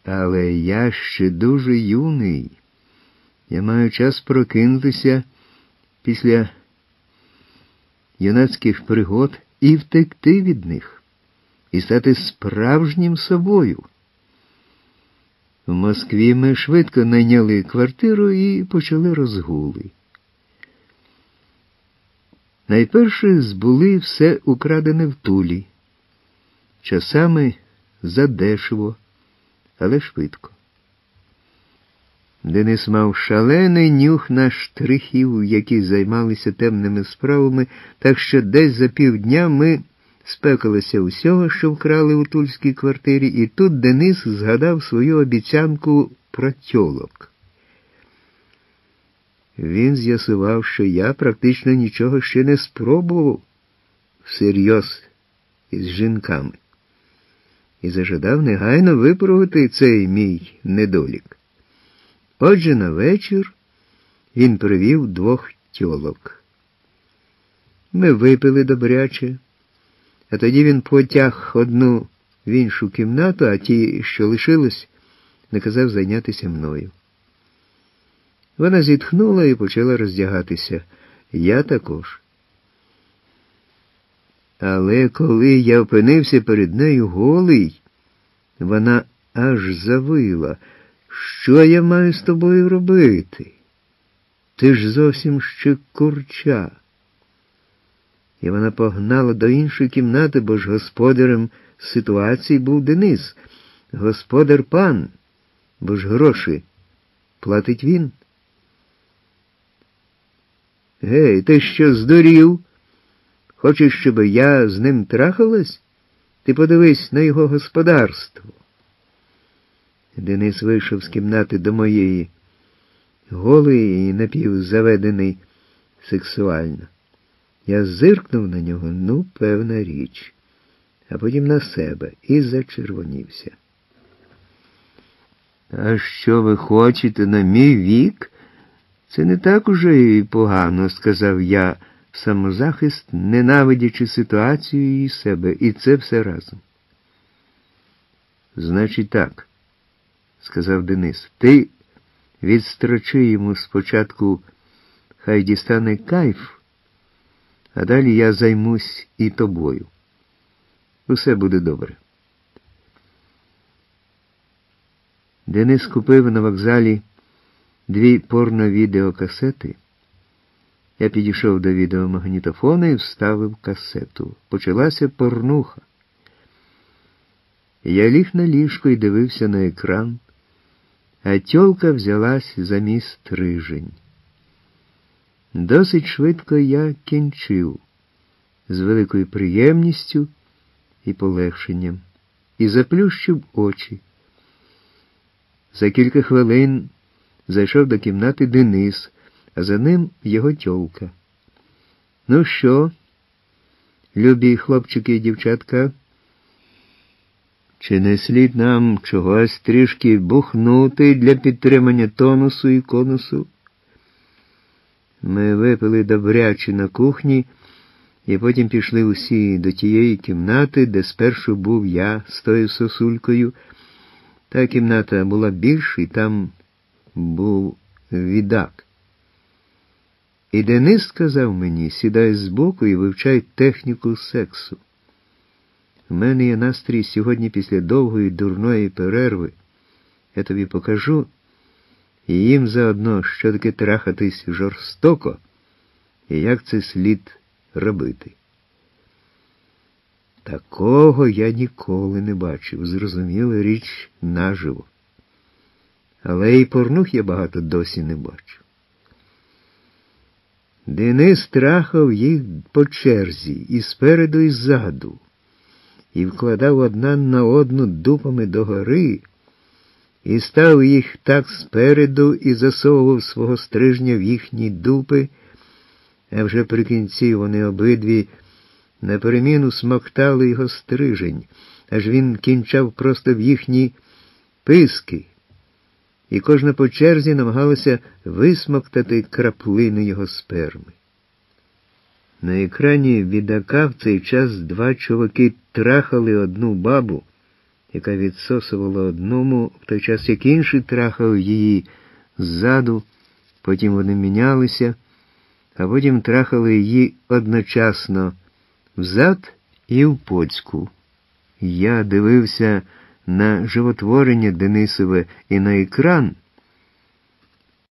Але я ще дуже юний. Я маю час прокинутися після юнацьких пригод і втекти від них, і стати справжнім собою. В Москві ми швидко найняли квартиру і почали розгули. Найперше збули все украдене в Тулі. Часами задешево, але швидко. Денис мав шалений нюх на штрихів, які займалися темними справами, так що десь за півдня ми спекалися усього, що вкрали у тульській квартирі, і тут Денис згадав свою обіцянку про тьолок. Він з'ясував, що я практично нічого ще не спробував всерйоз із жінками, і зажадав негайно виправити цей мій недолік. Отже, на вечір він привів 2 тьолок. Ми випили добряче, а тоді він потяг одну в іншу кімнату, а ті, що лишились, наказав зайнятися мною. Вона зітхнула і почала роздягатися. Я також. Але коли я опинився перед нею голий, вона аж завила. Що я маю з тобою робити? Ти ж зовсім ще курча. І вона погнала до іншої кімнати, бо ж господарем ситуації був Денис. Господар пан, бо ж гроші платить він. Гей, ти що, здурів? Хочеш, щоб я з ним трахалась? Ти подивись на його господарство. Денис вийшов з кімнати до моєї, голий і напівзаведений сексуально. Я зиркнув на нього, певна річ, а потім на себе і зачервонівся. А що ви хочете на мій вік? Це не так уже і погано, сказав я в самозахист, ненавидячи ситуацію і себе, і це все разом. Значить так, сказав Денис, ти відстрочи йому спочатку, хай дістане кайф, а далі я займусь і тобою. Усе буде добре. Денис купив на вокзалі 2 порно-відеокасети. Я підійшов до відеомагнітофона і вставив касету. Почалася порнуха. Я ліг на ліжко і дивився на екран, а тьолка взялась за мій стрижень. Досить швидко я кінчив, з великою приємністю і полегшенням, і заплющив очі. За кілька хвилин зайшов до кімнати Денис, а за ним його тьолка. Ну що, любі хлопчики і дівчатка, чи не слід нам чогось трішки бухнути для підтримання тонусу і конусу? Ми випили добряче на кухні, і потім пішли усі до тієї кімнати, де спершу був я з тою сосулькою. Та кімната була більша, і там був відак. І Денис сказав мені, сідай збоку і вивчай техніку сексу. У мене є настрій сьогодні після довгої дурної перерви. Я тобі покажу, і їм заодно, що таке трахатись жорстоко, і як це слід робити. Такого я ніколи не бачив, зрозуміла річ наживо. Але і порнух я багато досі не бачу. Денис трахав їх по черзі, і спереду, і ззаду, і вкладав одна на одну дупами догори, і став їх так спереду і засовував свого стрижня в їхні дупи, а вже при кінці вони обидві на переміну смоктали його стрижень, аж він кінчав просто в їхні писки, і кожна по черзі намагалася висмоктати краплини його сперми. На екрані відака в цей час 2 чуваки трахали одну бабу, яка відсосувала одному, в той час як інший трахав її ззаду, потім вони мінялися, а потім трахали її одночасно взад і в почку. Я дивився на животворення Денисове і на екран,